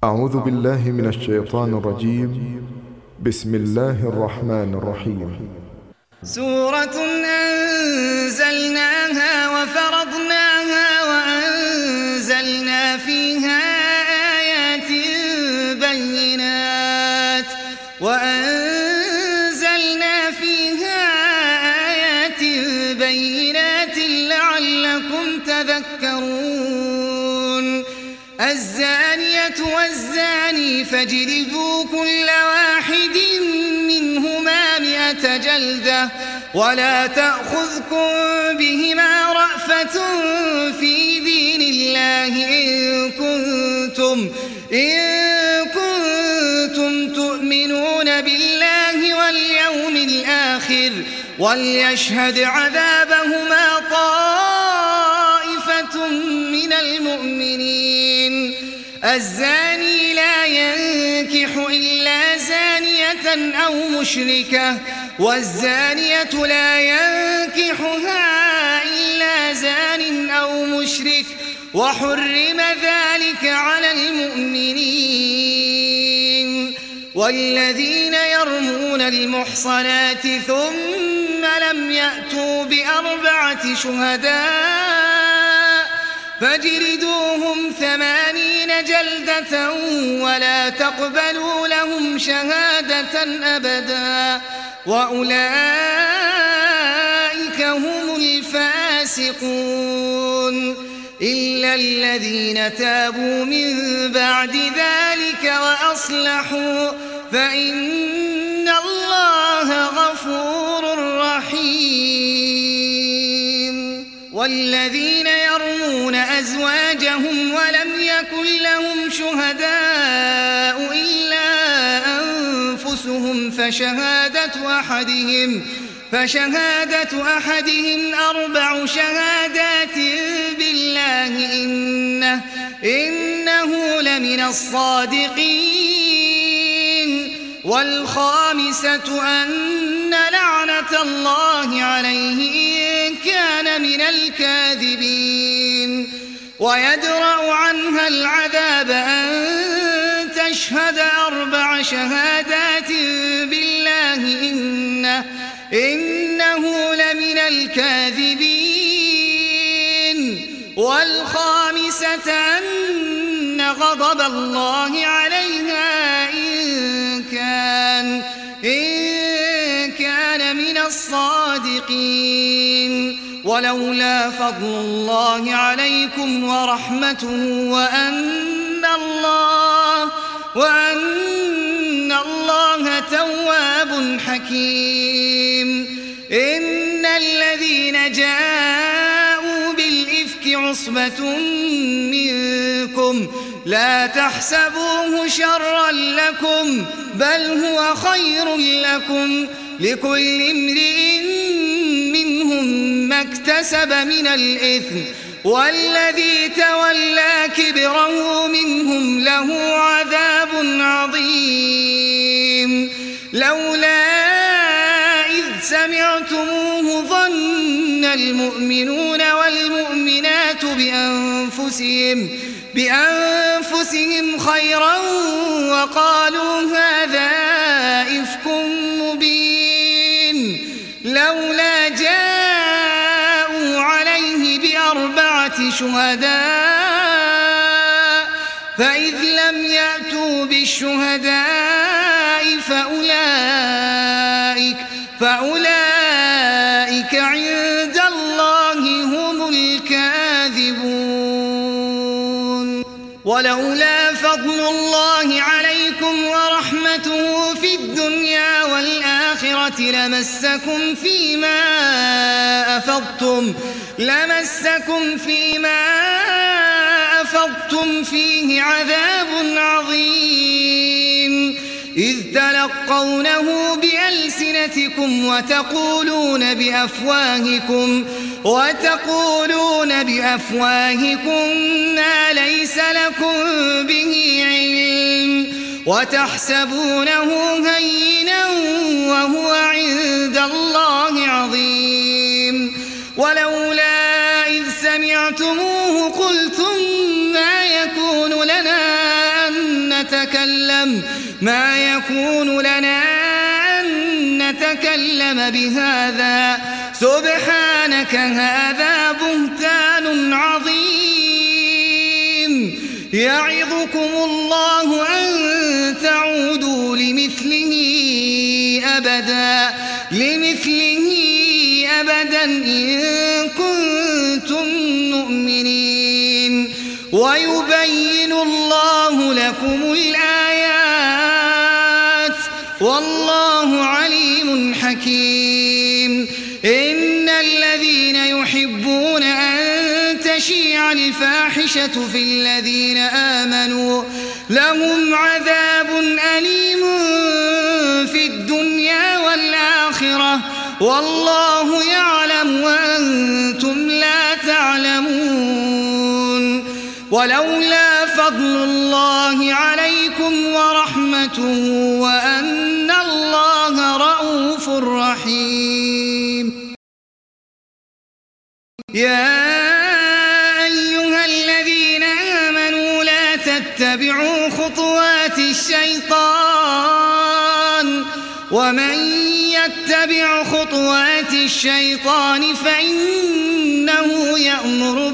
أعوذ بالله من الشيطان الرجيم. بسم الله الرحمن الرحيم. سورة أنزلناها وفرضناها وأنزلنا فيها آيات بينات لعلكم تذكرون. الزانية والزاني فاجلدوا كل واحد منهما 100 جلدة ولا تأخذكم بهما رأفة في دين الله إن كنتم تؤمنون بالله واليوم الآخر وليشهد عذابهما طائفة من المؤمنين. الزاني لا ينكح إلا زانية أو مشركة والزانية لا ينكحها إلا زان أو مشرك وحرم ذلك على المؤمنين. والذين يرمون المحصنات ثم لم يأتوا ب4 شهداء فاجلدوهم 80 جلدة ولا تقبلوا لهم شهادة أبدا وأولئك هم الفاسقون إلا الذين تابوا من بعد ذلك وأصلحوا فإن الله غفور رحيم. والذين يرمون أزواجهم ولم يكن لهم شهداء إلا أنفسهم فشهادة أحدهم 4 شهادات بالله إنه لمن الصادقين. والخامسة أن لعنة الله عليه إن كان من الكاذبين. ويدرأ عنها العذاب أن تشهد 4 شهادات بالله إنه لمن الكاذبين. والخامسة أن غضب الله عليها إن كان من الصادقين. ولولا فضل الله عليكم ورحمته وأن الله تواب حكيم. إن الذين جاءوا بالإفك عصبة منكم لا تحسبوه شرا لكم بل هو خير لكم لكل امرئ منهم ما اكتسب من الإثم والذي تولى كبره منهم له عذاب عظيم. لولا إذ سمعتموه ظن المؤمنون والمؤمنات بأنفسهم خيرا وقالوا هذا إفك مبين. لولا جاءوا عليه ب4 شهداء فإذ لم يأتوا بالشهداء فأولئك عند الله هم الكاذبون. ولولا فضل الله عليكم ورحمته في الدنيا والآخرة لمسكم فيما أفضتم فيه عذاب عظيم. إذ تلقونه بألسنتكم وتقولون بأفواهكم ما ليس لكم به علم وتحسبونه هينا وهو عند الله عظيم. ولولا إذ سمعتموه قلتم ما يكون لنا أن الكلام ما يكون لنا أن نتكلم بهذا سبحانك هذا بهتان عظيم يعظكم الله أن تعودوا لمثله أبدا إن كنتم مؤمنين ويبين الله لكم الآيات والله عليم حكيم إن الذين يحبون أن تشيع الفاحشة في الذين آمنوا لهم عذاب أليم في الدنيا والآخرة والله يعلم وأنتم لا تعلمون ولولا فضل الله عليكم ورحمته وأن الله رؤوف رحيم يا أيها الذين آمنوا لا تتبعوا خطوات الشيطان ومن يتبع خطوات الشيطان فإنه يأمر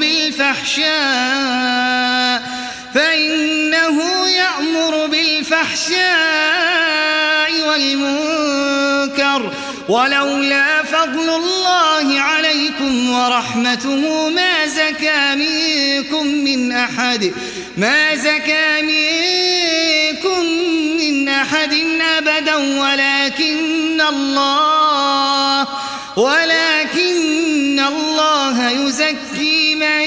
بالفحشاء والمنكر ولولا فضل الله عليكم ورحمته ما زكى منكم من أحد أبدا ولكن الله يزكي من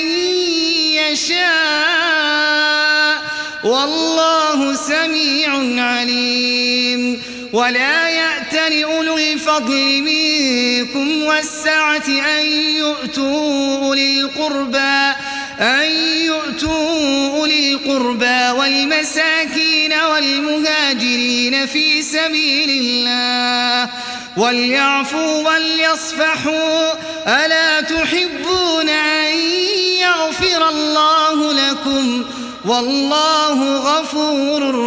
يشاء والله سميع عليم ولا يأتل أولو الفضل منكم والسعة أن يؤتوا أولي القربى والمساكين والمهاجرين في سبيل الله وليعفوا وليصفحوا ألا تحبون أن يغفر الله لكم والله غفور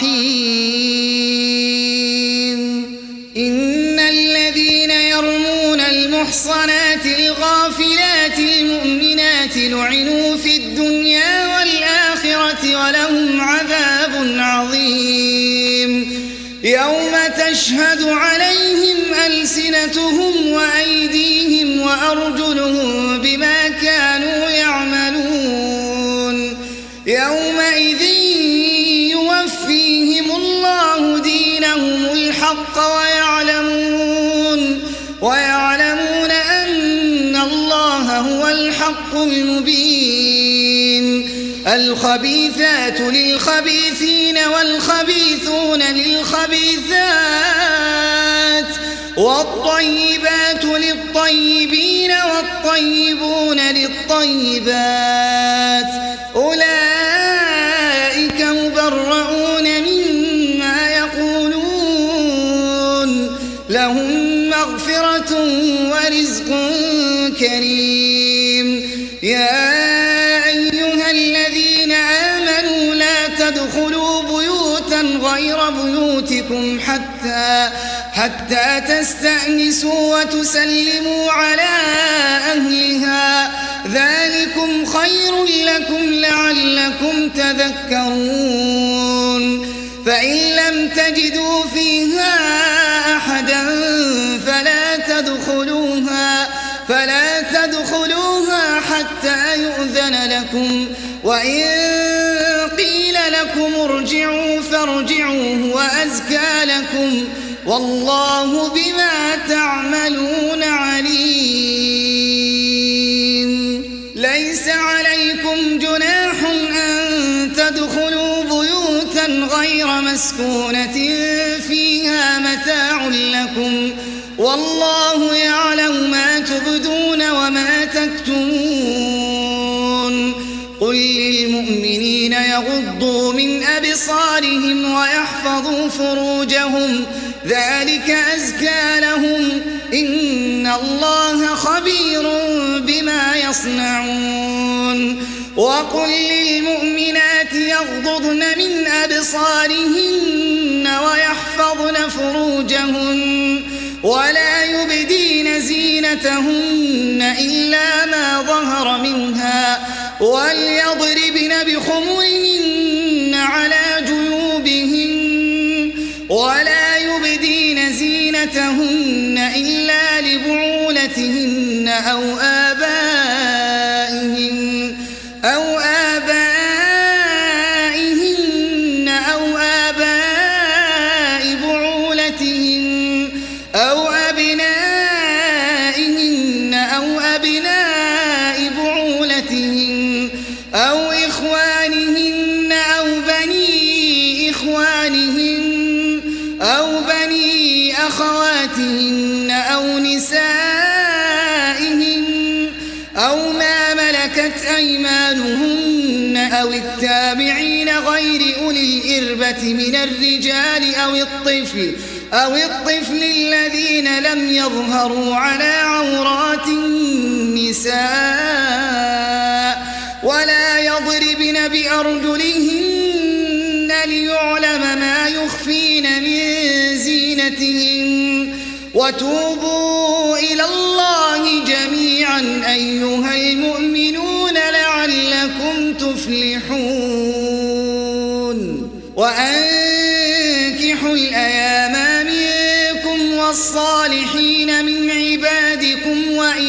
رحيم إن الذين يرمون المحصنات الغافلات المؤمنات لعنوا في الدنيا والآخرة ولهم عذاب عظيم يوم تشهد عليهم ألسنتهم وأيديهم وأرجلهم بما كانوا يعملون يومئذ يوفيهم الله دينهم الحق ويعلمون أن الله هو الحق المبين الخبيثات للخبيثين والخبيثون للخبيثات والطيبات للطيبين والطيبون للطيبات أولئك مبرؤون مما يقولون لهم مغفرة ورزق كريم يا أيها الذين آمنوا لا تدخلوا بيوتا غير بيوتكم حتى تستأنسوا وتسلموا على أهلها ذلكم خير لكم لعلكم تذكرون فإن لم تجدوا فيها أحدا فلا تدخلوها حتى يؤذن لكم وإن قيل لكم ارجعوا فارجعوا هو أزكى لكم والله بما تعملون عليم ليس عليكم جناح أن تدخلوا بيوتا غير مسكونة فيها متاع لكم والله يعلم ما تبدون وما تكتمون قل للمؤمنين يغضوا من أبصارهم ويحفظوا فروجهم ذلك أزكى لهم إن الله خبير بما يصنعون وقل للمؤمنات يغضضن من أبصارهن زينتهن إلا ما ظهر منها وليضربن بخمرهن على جيوبهن ولا يبدين زينتهن إلا لبعولتهن أو آبائهن أو آباء بعولتهن أو أبنائهن أو أبناء بعولتهن أو إخوانهن أو بني إخوانهن أو بني أخواتهن أو نسائهن أو ما ملكت أيمانهن أو التابعين غير أولي الإربة من الرجال أو الطفل الذين لم يظهروا على عورات النساء ولا يضربن بأرجلهن ليعلم ما يخفين من زينتهن وتوبوا إلى الله جميعا أيها المؤمنون لعلكم تفلحون وأنكحوا الأيام منكم والصالحين من عبادكم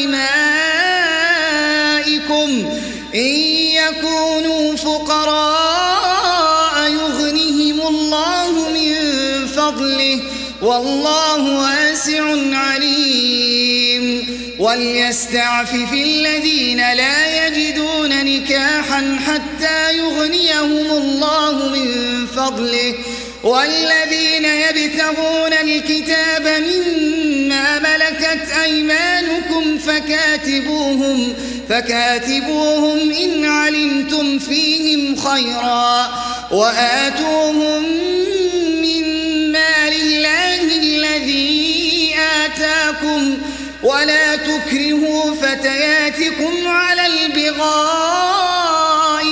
وإمائكم إن يكونوا فقراء يغنهم الله من فضله والله واسع عليم وليستعفف الذين لا يجدون نكاحا حتى يغنيهم الله من فضله والذين يبتغون الكتاب مما ملكت أيمانكم فكاتبوهم إن علمتم فيهم خيرا وآتوهم من مال الله الذي آتاكم ولا تكرهوا فتياتكم على البغاء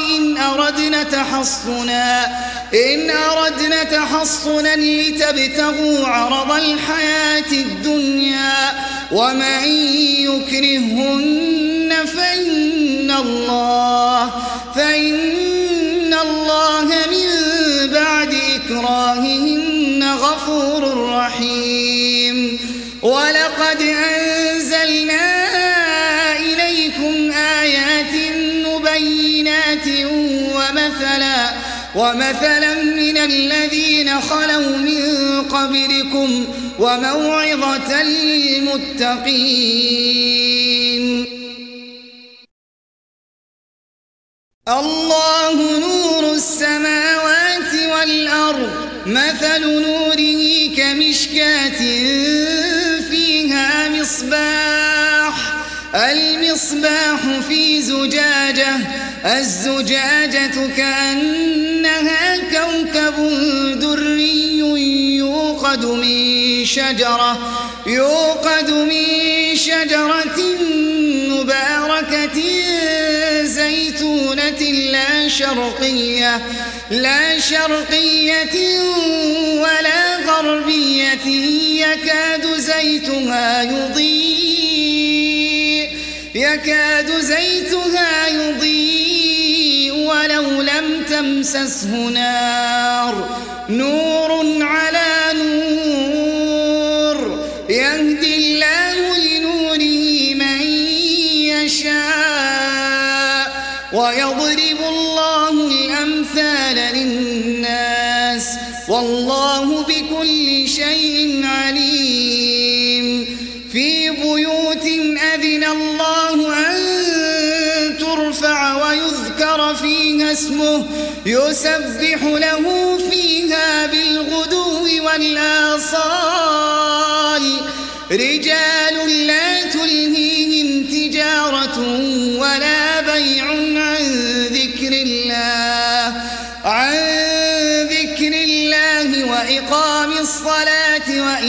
إن أردنا تحصنا لتبتغوا عرض الحياة الدنيا ومن يكرهن فإن الله من بعد إكراههن غفور رحيم ولقد أنزلنا إليكم آيات مبينات ومثلا من الذين خلوا من قبلكم وموعظة للمتقين الله نور السماوات والأرض مثل نوره كمشكاة فيها المصباح في زجاجة الزجاجة كأنها كوكب دري يوقد من شجرة مباركة زيتونة لا شرقية ولا غربية يكاد زيتها يضيء ولو لم تمسسه نور على نور يهدي الله لنوره من يشاء ويضرب الله الأمثال للناس والله بكل شيء عليم في بيوت أذن الله أن ترفع ويذكر فيها اسمه يسبح له فيها بالغدو والآصال رجال لا تلهيهم تجارة ولا بيع عن ذكر الله وإقام الصلاة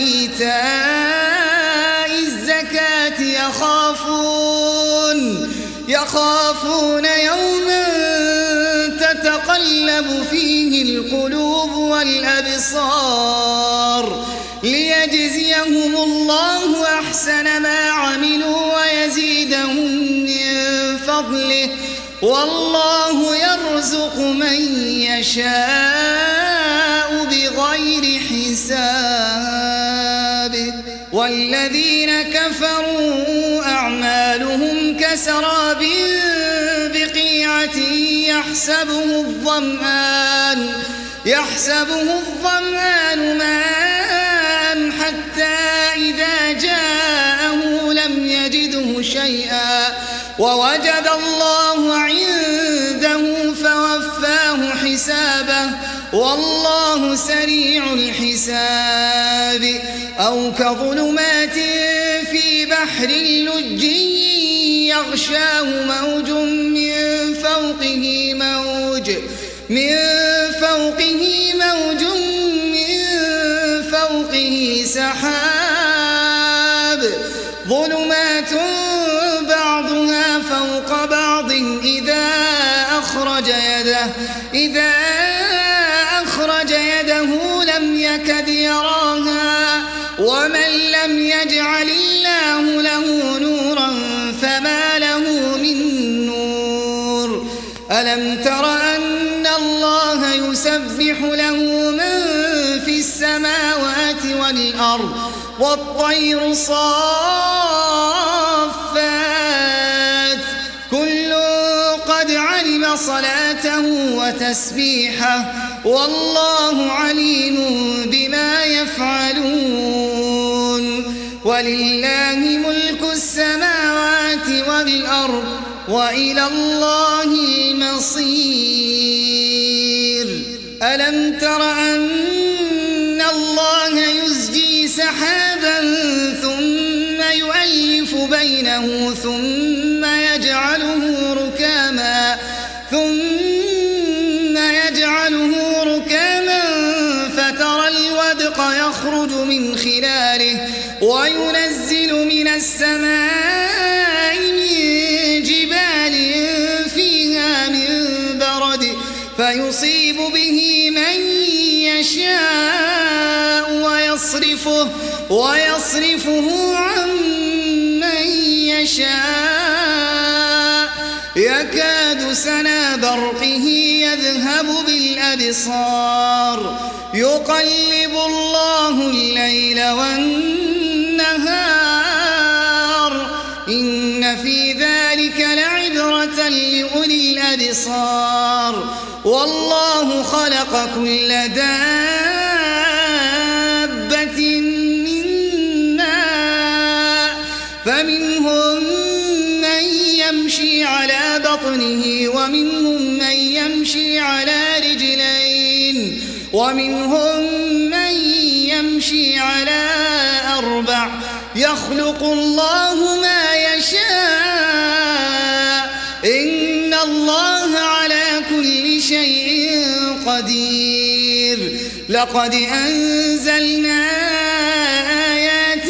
وإيتاء الزكاة يخافون يوما تتقلب فيه القلوب والأبصار ليجزيهم الله أحسن ما عملوا ويزيدهم من فضله والله يرزق من يشاء بغير حساب. والذين كفروا أعمالهم كسراب بقيعة يحسبه الظمآن ماء حتى إذا جاءه لم يجده شيئا ووجد الله عنده فوفاه حسابه والله سريع الحساب. أو كظلمات في بحر لج يغشاه موج من فوقه سحاب ظلمات بعضها فوق بعض إذا أخرج يده لم يكد يراها ومن لم يجعل الله له نورا فما له من نور. ألم تر أن الله يسبح له من في السماوات والأرض والطير صافات كل قد علم صلاته وتسبيحه والله عليم بما يفعلون. ولله ملك السماوات والأرض وإلى الله المصير. ألم تر أن الله يزجي سحابا ثم يؤلف بينه ثم يجعله ركاما فترى الودق يخرج من خلاله وينزل من السماء من جبال فيها من برد فيصيب به من يشاء ويصرفه عن من يشاء يكاد سنا برقه يذهب بالأبصار يقلب الله الليل والنهار إن في ذلك لعبرة لأولي الأبصار. والله خلق كل دابة من ماء فمنهم من يمشي على بطنه ومنهم من يمشي على رجلين ومنهم من يمشي على 4 يخلق الله ما يشاء إن الله على كل شيء قدير. لقد أنزلنا آيات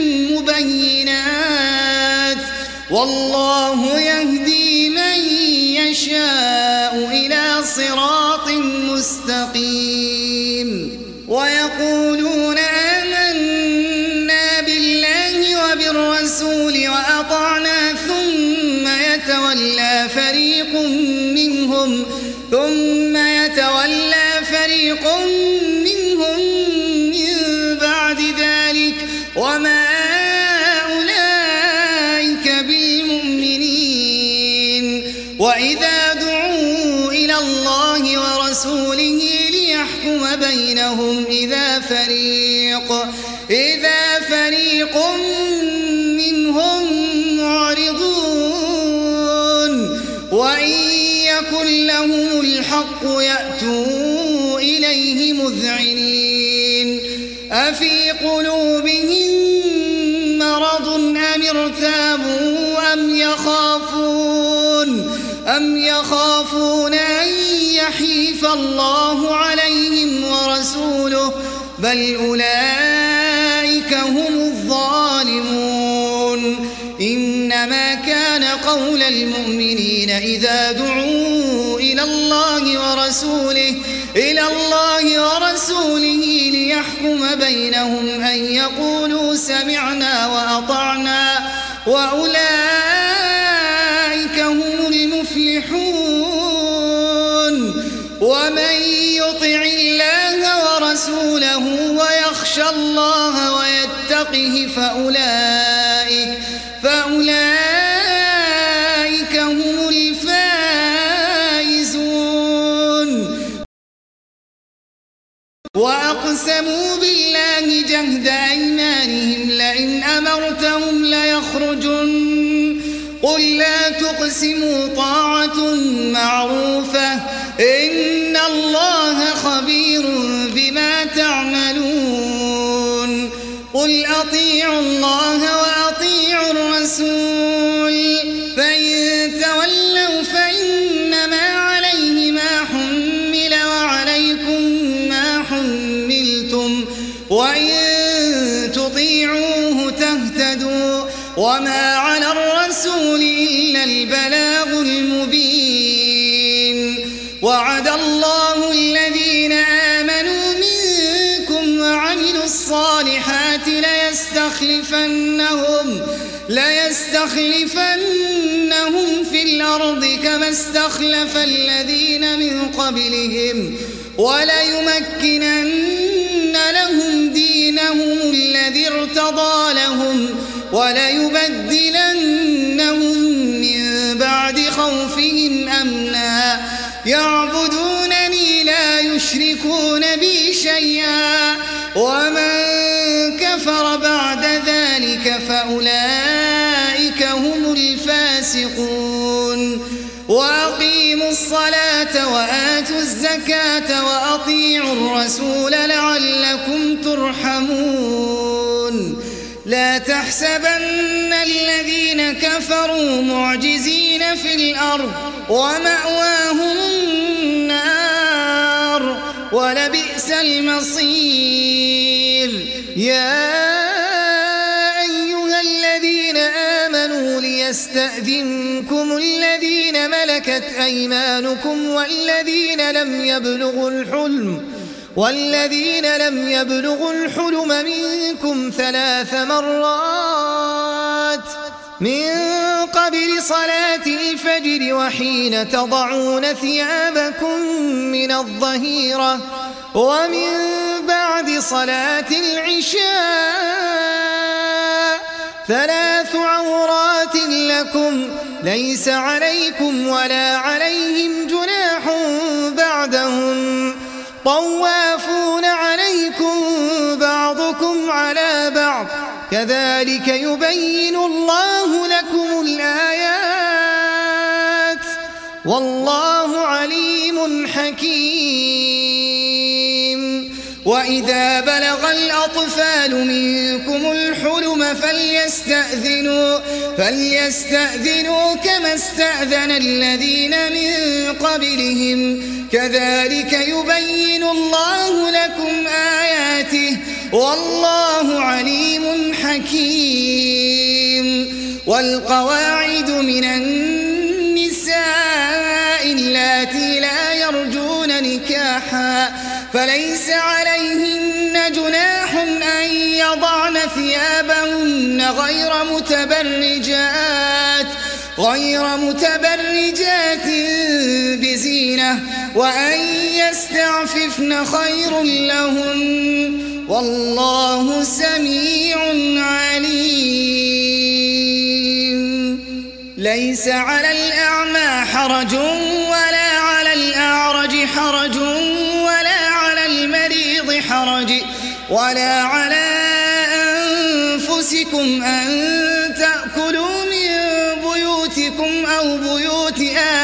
مبينات والله يهدي من يشاء إلى صراط مستقيم. ويقولون آمنا بالله وبالرسول وأطعنا ثم يتولى فريق منهم من بعد ذلك وما أولئك بالمؤمنين. وإذا دعوا إلى الله ورسوله ليحكم بينهم إذا فريق منهم معرضون وإن يكن لهم الحق يأتوا إليه مذعنين. أفي قلوبهم مرض أم ارتابوا أم يخافون أن يحيف الله عليهم ورسوله بل أولئك هم الظالمون. إنما كان قول المؤمنين إذا دعوا إلى الله ورسوله يحكم بينهم أن يقولوا سمعنا وأطعنا وأولئك هم المفلحون ومن يطع الله ورسوله ويخشى الله ويتقه فأولئك هم الفائزون وأقسموا بالله جهد أيمانهم لئن أمرتهم ليخرجن قل لا تقسموا طاعة معروفة إن الله خبير بما تعملون قل أطيعوا الله وأطيعوا الرسول فإن تولوا فإنما عليه ما حمل وعليكم ما حملتم وإن تطيعوه تهتدوا وما على الرسول إلا البلاغ المبين وعد الله الذين آمنوا منكم وعملوا الصالحات ليستخلفنهم في الأرض كما استخلف الذين من قبلهم وليمكنن لهم دينهم الذي ارتضى لهم وليبدلنهم من بعد خوفهم أمنا يعبدونني لا يشركون بي شيئا ومن كفر بعد ذلك فأولئك هم الفاسقون وأقيموا الصلاة وآتوا الزكاة وأطيعوا الرسول لعلكم ترحمون لا تحسبن الذين كفروا معجزين في الأرض ومأواهم النار ولبئس المصير يا أيها الذين آمنوا ليستأذنكم الذين ملكت أيمانكم والذين لم يبلغوا الحلم منكم 3 مرات من قبل صلاة الفجر وحين تضعون ثيابكم من الظهيرة ومن بعد صلاة العشاء 3 عورات لكم ليس عليكم ولا عليهم جناح بعدهم طوافون عليكم بعضكم على بعض كذلك يبين الله لكم الآيات والله عليم حكيم وإذا بلغ الأطفال منكم الحلم فليستأذنوا كما استأذن الذين من قبلهم كذلك يبين الله لكم آياته والله عليم حكيم والقواعد من النساء اللاتي لا يرجون نكاحا فليس عليهن جناح أن يضعن ثيابهن غير متبرجات بزينة وأن يستعففن خير لهن والله سميع عليم ليس على الأعمى حرج ولا على الأعرج حرج ولا على المريض حرج ولا على أنفسكم أن تأكلوا من بيوتكم أو بيوت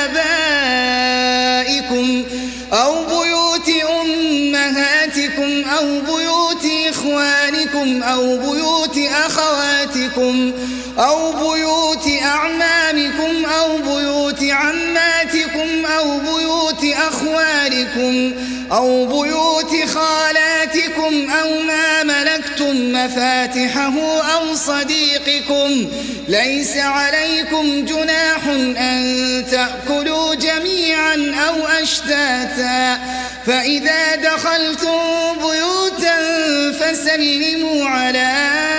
آبائكم أو بيوت أمهاتكم أو بيوت إخوانكم أو بيوت أخواتكم أو بيوت أعمامكم أو بيوت عماتكم أو بيوت أخوالكم أو بيوت خالاتكم أو ما ملكتم مفاتحه أو صديقكم ليس عليكم جناح أن تأكلوا جميعا أو أشتاتا فإذا دخلتم بيوتا وسلموا على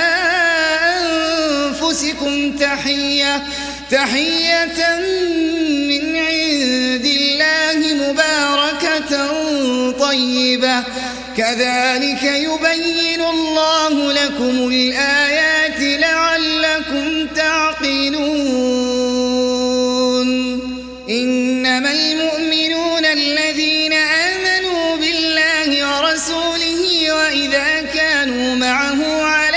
أنفسكم تحية من عند الله مباركة طيبة كذلك يبين الله لكم الآيات لعلكم تعقلون إنما المؤمنون الذين آمنوا بالله ورسوله وإذا كانوا معه على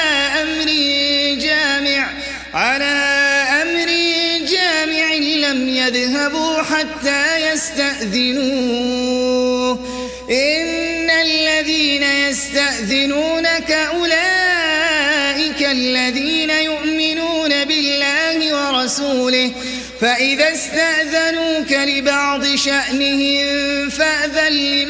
أمر جامع لم يذهبوا حتى يستأذنوه إن الذين يستأذنونك أولئك الذين يؤمنون بالله ورسوله فإذا استأذنوك لبعض شأنهم فأذن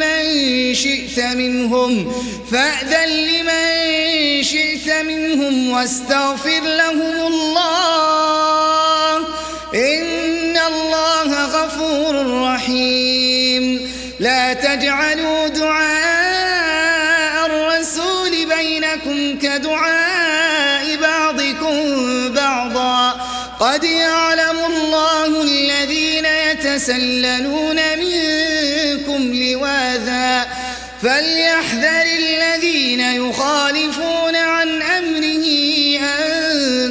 لمن شئت منهم واستغفر لهم الله إن الله غفور رحيم لا تجعلوا دعاء الرسول بينكم كدعاء بعضكم بعضا قد يعلم الله الذين يتسللون منكم لواذا فليحذر الذين يخالفون عن أمره أن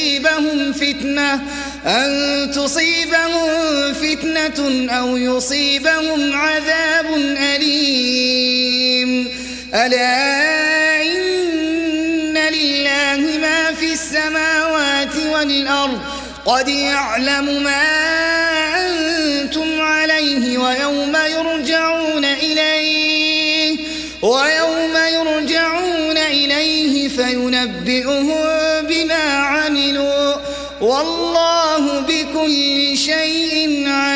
تصيبهم فتنة أو يصيبهم عذاب أليم ألا إن لله ما في السماوات والأرض قد يعلم ما أنتم عليه ويوم يرجعون إليه فينبئهم بما عملوا والله بكل شيء عليم.